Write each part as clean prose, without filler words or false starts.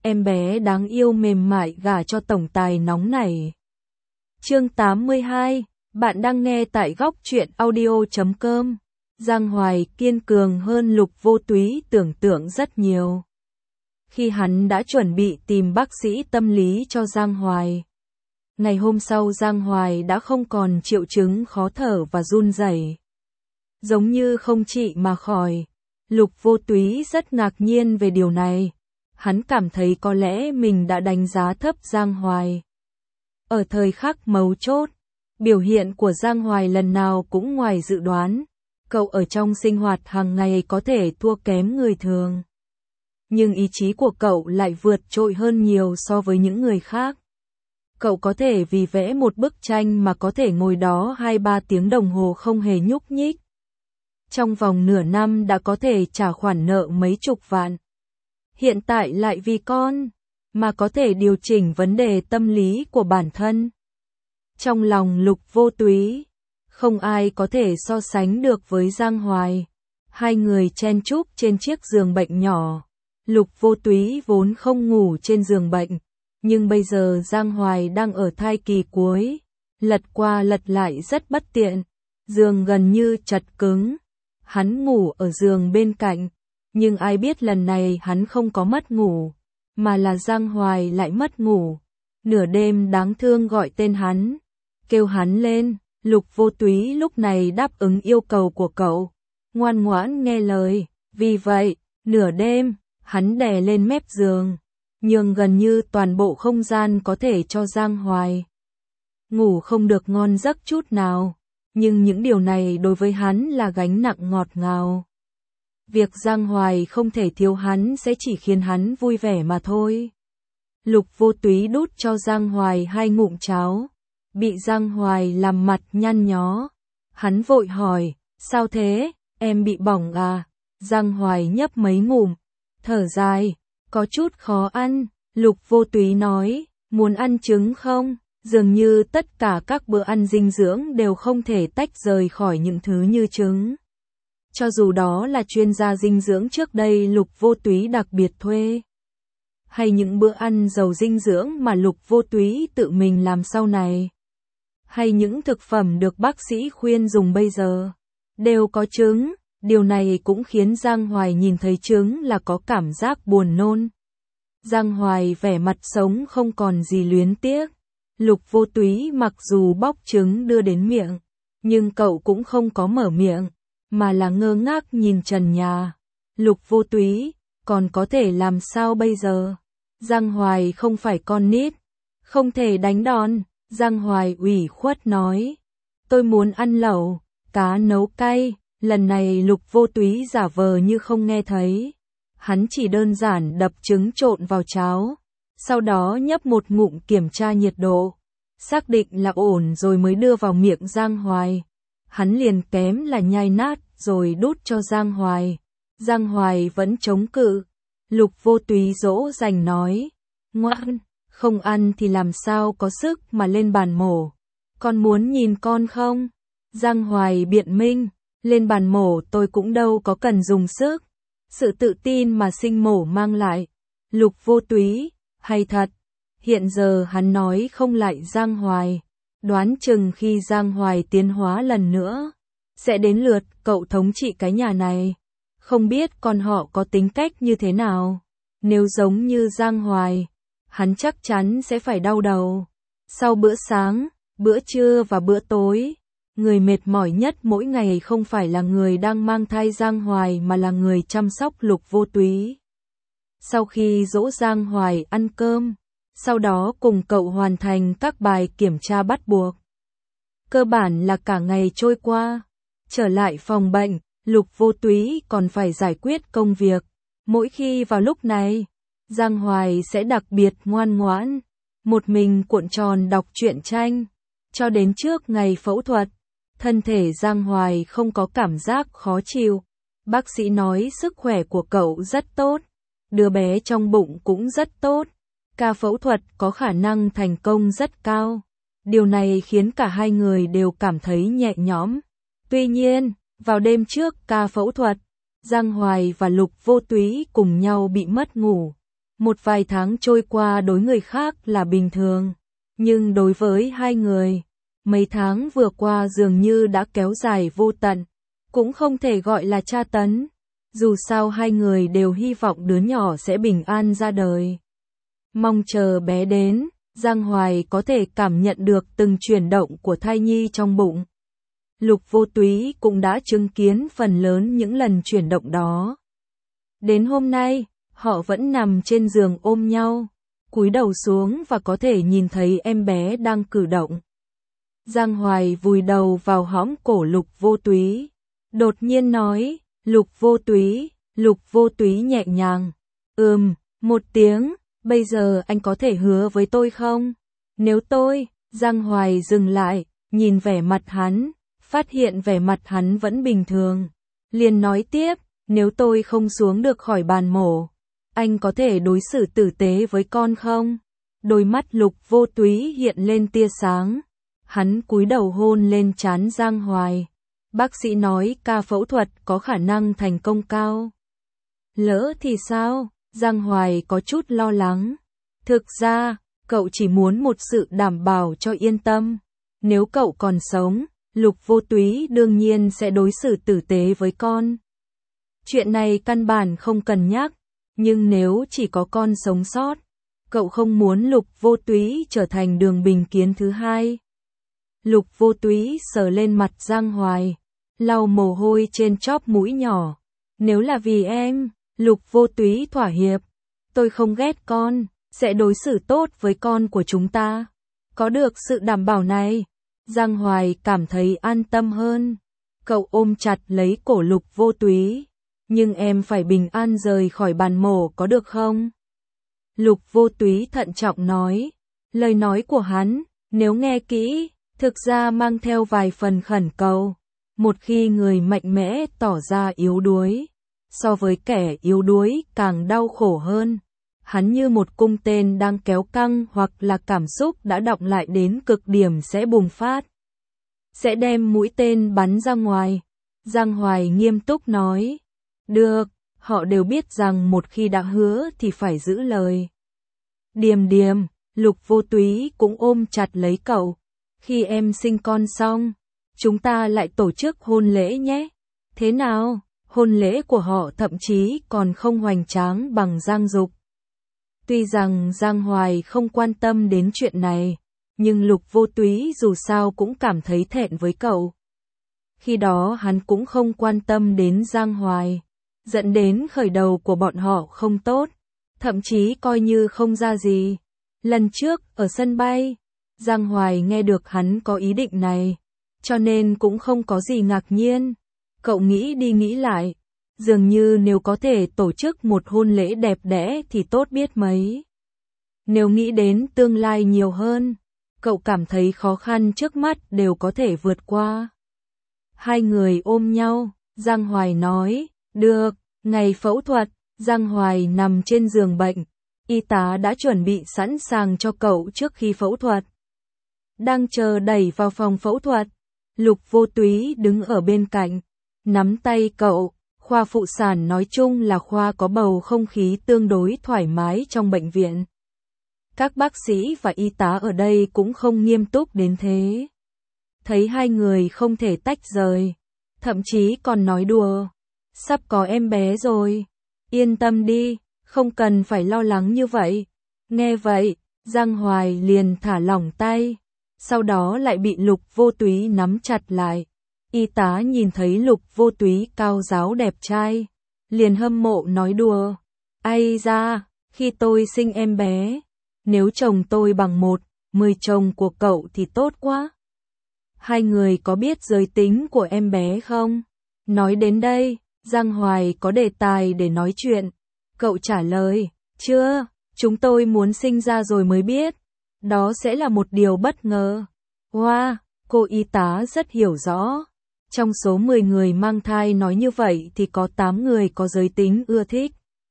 em bé đáng yêu mềm mại gả cho tổng tài nóng nảy. Chương 82, bạn đang nghe tại góc truyện audio.com. Giang Hoài kiên cường hơn Lục Vô Túy tưởng tượng rất nhiều. Khi hắn đã chuẩn bị tìm bác sĩ tâm lý cho Giang Hoài. Ngày hôm sau Giang Hoài đã không còn triệu chứng khó thở và run rẩy. Giống như không trị mà khỏi. Lục Vô Túy rất ngạc nhiên về điều này. Hắn cảm thấy có lẽ mình đã đánh giá thấp Giang Hoài. Ở thời khắc mấu chốt, biểu hiện của Giang Hoài lần nào cũng ngoài dự đoán. Cậu ở trong sinh hoạt hàng ngày có thể thua kém người thường. Nhưng ý chí của cậu lại vượt trội hơn nhiều so với những người khác. Cậu có thể vì vẽ một bức tranh mà có thể ngồi đó 2-3 tiếng đồng hồ không hề nhúc nhích. Trong vòng nửa năm đã có thể trả khoản nợ mấy chục vạn. Hiện tại lại vì con, mà có thể điều chỉnh vấn đề tâm lý của bản thân. Trong lòng Lục Vô Túy, không ai có thể so sánh được với Giang Hoài. Hai người chen chúc trên chiếc giường bệnh nhỏ. Lục Vô Túy vốn không ngủ trên giường bệnh, nhưng bây giờ Giang Hoài đang ở thai kỳ cuối. Lật qua lật lại rất bất tiện, giường gần như chật cứng. Hắn ngủ ở giường bên cạnh, nhưng ai biết lần này hắn không có mất ngủ, mà là Giang Hoài lại mất ngủ. Nửa đêm đáng thương gọi tên hắn, kêu hắn lên. Lục Vô Túy lúc này đáp ứng yêu cầu của cậu, ngoan ngoãn nghe lời. Vì vậy, nửa đêm, hắn đè lên mép giường, nhường gần như toàn bộ không gian có thể cho Giang Hoài. Ngủ không được ngon giấc chút nào, nhưng những điều này đối với hắn là gánh nặng ngọt ngào. Việc Giang Hoài không thể thiếu hắn sẽ chỉ khiến hắn vui vẻ mà thôi. Lục Vô Túy đút cho Giang Hoài 2 ngụm cháo. Bị Giang Hoài làm mặt nhăn nhó. Hắn vội hỏi, sao thế, em bị bỏng à? Giang Hoài nhấp mấy ngụm, thở dài, có chút khó ăn. Lục Vô Túy nói, muốn ăn trứng không? Dường như tất cả các bữa ăn dinh dưỡng đều không thể tách rời khỏi những thứ như trứng. Cho dù đó là chuyên gia dinh dưỡng trước đây Lục Vô Túy đặc biệt thuê, hay những bữa ăn giàu dinh dưỡng mà Lục Vô Túy tự mình làm sau này, hay những thực phẩm được bác sĩ khuyên dùng bây giờ, đều có trứng. Điều này cũng khiến Giang Hoài nhìn thấy trứng là có cảm giác buồn nôn. Giang Hoài vẻ mặt sống không còn gì luyến tiếc. Lục Vô Túy mặc dù bóc trứng đưa đến miệng, nhưng cậu cũng không có mở miệng, mà là ngơ ngác nhìn trần nhà. Lục Vô Túy, còn có thể làm sao bây giờ? Giang Hoài không phải con nít, không thể đánh đòn. Giang Hoài ủy khuất nói, tôi muốn ăn lẩu, cá nấu cay. Lần này Lục Vô Túy giả vờ như không nghe thấy. Hắn chỉ đơn giản đập trứng trộn vào cháo, sau đó nhấp một ngụm kiểm tra nhiệt độ, xác định là ổn rồi mới đưa vào miệng Giang Hoài. Hắn liền kém là nhai nát rồi đút cho Giang Hoài. Giang Hoài vẫn chống cự. Lục Vô Túy dỗ dành nói, ngoan, không ăn thì làm sao có sức mà lên bàn mổ. Con muốn nhìn con không? Giang Hoài biện minh, lên bàn mổ tôi cũng đâu có cần dùng sức. Sự tự tin mà sinh mổ mang lại. Lục Vô Túy, hay thật. Hiện giờ hắn nói không lại Giang Hoài. Đoán chừng khi Giang Hoài tiến hóa lần nữa, sẽ đến lượt cậu thống trị cái nhà này. Không biết con họ có tính cách như thế nào. Nếu giống như Giang Hoài, hắn chắc chắn sẽ phải đau đầu. Sau bữa sáng, bữa trưa và bữa tối, người mệt mỏi nhất mỗi ngày không phải là người đang mang thai Giang Hoài mà là người chăm sóc Lục Vô Túy. Sau khi dỗ Giang Hoài ăn cơm, sau đó cùng cậu hoàn thành các bài kiểm tra bắt buộc. Cơ bản là cả ngày trôi qua. Trở lại phòng bệnh, Lục Vô Túy còn phải giải quyết công việc. Mỗi khi vào lúc này, Giang Hoài sẽ đặc biệt ngoan ngoãn, một mình cuộn tròn đọc truyện tranh. Cho đến trước ngày phẫu thuật, thân thể Giang Hoài không có cảm giác khó chịu. Bác sĩ nói sức khỏe của cậu rất tốt, đứa bé trong bụng cũng rất tốt. Ca phẫu thuật có khả năng thành công rất cao. Điều này khiến cả hai người đều cảm thấy nhẹ nhõm. Tuy nhiên, vào đêm trước ca phẫu thuật, Giang Hoài và Lục Vô Túy cùng nhau bị mất ngủ. Một vài tháng trôi qua đối người khác là bình thường, nhưng đối với hai người, mấy tháng vừa qua dường như đã kéo dài vô tận, cũng không thể gọi là tra tấn. Dù sao hai người đều hy vọng đứa nhỏ sẽ bình an ra đời. Mong chờ bé đến, Giang Hoài có thể cảm nhận được từng chuyển động của thai nhi trong bụng. Lục Vô Túy cũng đã chứng kiến phần lớn những lần chuyển động đó. Đến hôm nay, họ vẫn nằm trên giường ôm nhau, cúi đầu xuống và có thể nhìn thấy em bé đang cử động. Giang Hoài vùi đầu vào hõm cổ Lục Vô Túy, đột nhiên nói, Lục Vô Túy nhẹ nhàng, một tiếng, bây giờ anh có thể hứa với tôi không? Nếu tôi, Giang Hoài dừng lại, nhìn vẻ mặt hắn, phát hiện vẻ mặt hắn vẫn bình thường. Liền nói tiếp, nếu tôi không xuống được khỏi bàn mổ, anh có thể đối xử tử tế với con không? Đôi mắt Lục Vô Túy hiện lên tia sáng. Hắn cúi đầu hôn lên trán Giang Hoài. Bác sĩ nói ca phẫu thuật có khả năng thành công cao. Lỡ thì sao? Giang Hoài có chút lo lắng. Thực ra, cậu chỉ muốn một sự đảm bảo cho yên tâm. Nếu cậu còn sống, Lục Vô Túy đương nhiên sẽ đối xử tử tế với con. Chuyện này căn bản không cần nhắc, nhưng nếu chỉ có con sống sót, cậu không muốn Lục Vô Túy trở thành Đường Bình Kiến thứ hai. Lục Vô Túy sờ lên mặt Giang Hoài, lau mồ hôi trên chóp mũi nhỏ. Nếu là vì em, Lục Vô Túy thỏa hiệp. Tôi không ghét con, sẽ đối xử tốt với con của chúng ta. Có được sự đảm bảo này, Giang Hoài cảm thấy an tâm hơn. Cậu ôm chặt lấy cổ Lục Vô Túy. Nhưng em phải bình an rời khỏi bàn mổ có được không? Lục Vô Túy thận trọng nói. Lời nói của hắn, nếu nghe kỹ, thực ra mang theo vài phần khẩn cầu. Một khi người mạnh mẽ tỏ ra yếu đuối, so với kẻ yếu đuối càng đau khổ hơn. Hắn như một cung tên đang kéo căng hoặc là cảm xúc đã đọng lại đến cực điểm sẽ bùng phát. Sẽ đem mũi tên bắn ra ngoài. Giang Hoài nghiêm túc nói. Được, họ đều biết rằng một khi đã hứa thì phải giữ lời. Điềm điềm, Lục Vô Túy cũng ôm chặt lấy cậu. Khi em sinh con xong, chúng ta lại tổ chức hôn lễ nhé. Thế nào? Hôn lễ của họ thậm chí còn không hoành tráng bằng Giang Dục. Tuy rằng Giang Hoài không quan tâm đến chuyện này, nhưng Lục Vô Túy dù sao cũng cảm thấy thẹn với cậu. Khi đó hắn cũng không quan tâm đến Giang Hoài, dẫn đến khởi đầu của bọn họ không tốt, thậm chí coi như không ra gì. Lần trước, ở sân bay, Giang Hoài nghe được hắn có ý định này, cho nên cũng không có gì ngạc nhiên. Cậu nghĩ đi nghĩ lại, dường như nếu có thể tổ chức một hôn lễ đẹp đẽ thì tốt biết mấy. Nếu nghĩ đến tương lai nhiều hơn, cậu cảm thấy khó khăn trước mắt đều có thể vượt qua. Hai người ôm nhau, Giang Hoài nói, được, ngày phẫu thuật, Giang Hoài nằm trên giường bệnh, y tá đã chuẩn bị sẵn sàng cho cậu trước khi phẫu thuật. Đang chờ đẩy vào phòng phẫu thuật, Lục Vô Túy đứng ở bên cạnh, nắm tay cậu. Khoa phụ sản nói chung là khoa có bầu không khí tương đối thoải mái trong bệnh viện. Các bác sĩ và y tá ở đây cũng không nghiêm túc đến thế. Thấy hai người không thể tách rời, thậm chí còn nói đùa. Sắp có em bé rồi, yên tâm đi, không cần phải lo lắng như vậy. Nghe vậy, Giang Hoài liền thả lỏng tay, sau đó lại bị Lục Vô Túy nắm chặt lại. Y tá nhìn thấy Lục Vô Túy cao ráo đẹp trai, liền hâm mộ nói đùa. Ai da, khi tôi sinh em bé, nếu chồng tôi bằng 1/10 chồng của cậu thì tốt quá. Hai người có biết giới tính của em bé không? Nói đến đây, Giang Hoài có đề tài để nói chuyện. Cậu trả lời, chưa, chúng tôi muốn sinh ra rồi mới biết. Đó sẽ là một điều bất ngờ. Wow, cô y tá rất hiểu rõ. Trong số 10 người mang thai nói như vậy thì có 8 người có giới tính ưa thích.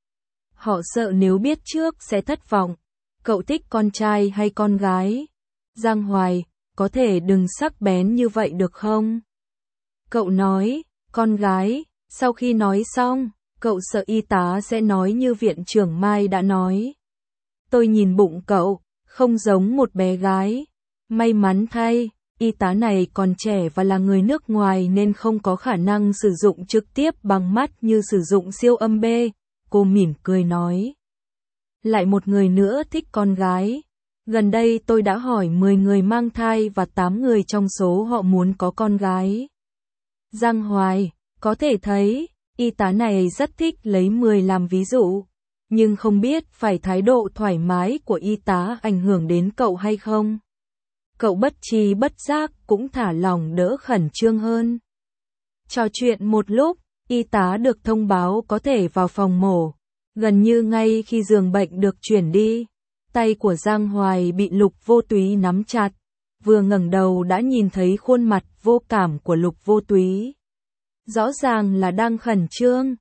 Họ sợ nếu biết trước sẽ thất vọng. Cậu thích con trai hay con gái? Giang Hoài, có thể đừng sắc bén như vậy được không? Cậu nói, con gái. Sau khi nói xong, Cậu sợ y tá sẽ nói như viện trưởng Mai đã nói. Tôi nhìn bụng cậu, không giống một bé gái. May mắn thay, y tá này còn trẻ và là người nước ngoài nên không có khả năng sử dụng trực tiếp bằng mắt như sử dụng siêu âm B. Cô mỉm cười nói. Lại một người nữa thích con gái. Gần đây tôi đã hỏi 10 người mang thai và 8 người trong số họ muốn có con gái. Giang Hoài, có thể thấy, y tá này rất thích lấy 10 làm ví dụ. Nhưng không biết phải thái độ thoải mái của y tá ảnh hưởng đến cậu hay không. Cậu bất tri bất giác cũng thả lỏng đỡ khẩn trương hơn. Trò chuyện một lúc, y tá được thông báo có thể vào phòng mổ. Gần như ngay khi giường bệnh được chuyển đi, tay của Giang Hoài bị Lục Vô Túy nắm chặt. Vừa ngẩng đầu đã nhìn thấy khuôn mặt vô cảm của Lục Vô Túy. Rõ ràng là đang khẩn trương.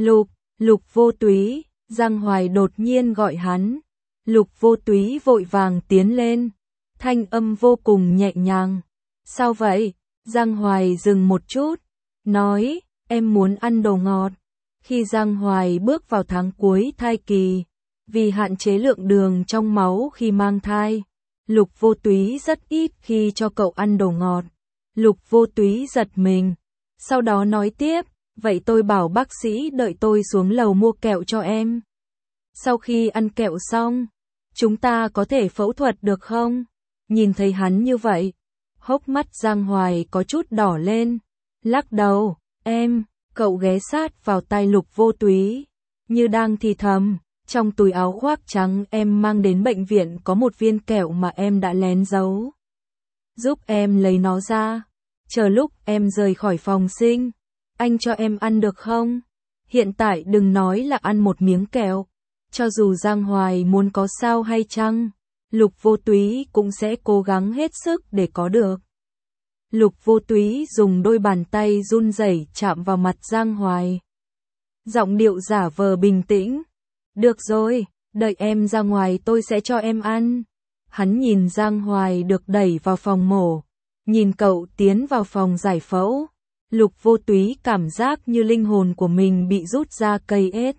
Lục Vô Túy, Giang Hoài đột nhiên gọi hắn. Lục Vô Túy vội vàng tiến lên. Thanh âm vô cùng nhẹ nhàng. Sao vậy? Giang Hoài dừng một chút. Nói, em muốn ăn đồ ngọt. Khi Giang Hoài bước vào tháng cuối thai kỳ, vì hạn chế lượng đường trong máu khi mang thai, Lục Vô Túy rất ít khi cho cậu ăn đồ ngọt. Lục Vô Túy giật mình. Sau đó nói tiếp, vậy tôi bảo bác sĩ đợi tôi xuống lầu mua kẹo cho em. Sau khi ăn kẹo xong, chúng ta có thể phẫu thuật được không? Nhìn thấy hắn như vậy, hốc mắt Giang Hoài có chút đỏ lên. Lắc đầu, cậu ghé sát vào tai Lục Vô Túy, như đang thì thầm, trong túi áo khoác trắng em mang đến bệnh viện có một viên kẹo mà em đã lén giấu. Giúp em lấy nó ra, chờ lúc em rời khỏi phòng sinh, anh cho em ăn được không? Hiện tại đừng nói là ăn một miếng kẹo, cho dù Giang Hoài muốn có sao hay chăng, Lục Vô Túy cũng sẽ cố gắng hết sức để có được. Lục Vô Túy dùng đôi bàn tay run rẩy chạm vào mặt Giang Hoài. Giọng điệu giả vờ bình tĩnh. Được rồi, đợi em ra ngoài tôi sẽ cho em ăn. Hắn nhìn Giang Hoài được đẩy vào phòng mổ. Nhìn cậu tiến vào phòng giải phẫu. Lục Vô Túy cảm giác như linh hồn của mình bị rút ra cây ết.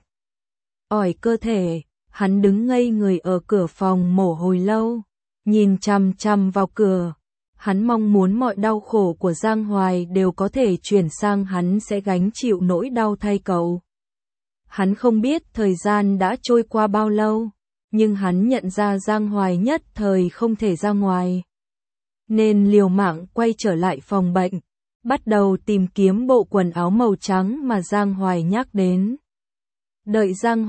Ỏi cơ thể, hắn đứng ngây người ở cửa phòng mổ hồi lâu. Nhìn chằm chằm vào cửa. Hắn mong muốn mọi đau khổ của Giang Hoài đều có thể chuyển sang hắn sẽ gánh chịu nỗi đau thay cậu. Hắn không biết thời gian đã trôi qua bao lâu, nhưng hắn nhận ra Giang Hoài nhất thời không thể ra ngoài. Nên liều mạng quay trở lại phòng bệnh, bắt đầu tìm kiếm bộ quần áo màu trắng mà Giang Hoài nhắc đến. Đợi Giang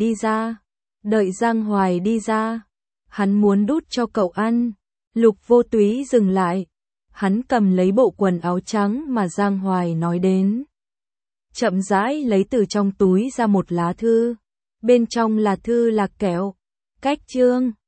Hoài đi ra, hắn muốn đút cho cậu ăn. Lục Vô Túy dừng lại, hắn cầm lấy bộ quần áo trắng mà Giang Hoài nói đến. Chậm rãi lấy từ trong túi ra một lá thư, bên trong là thư là kẹo, cách chương.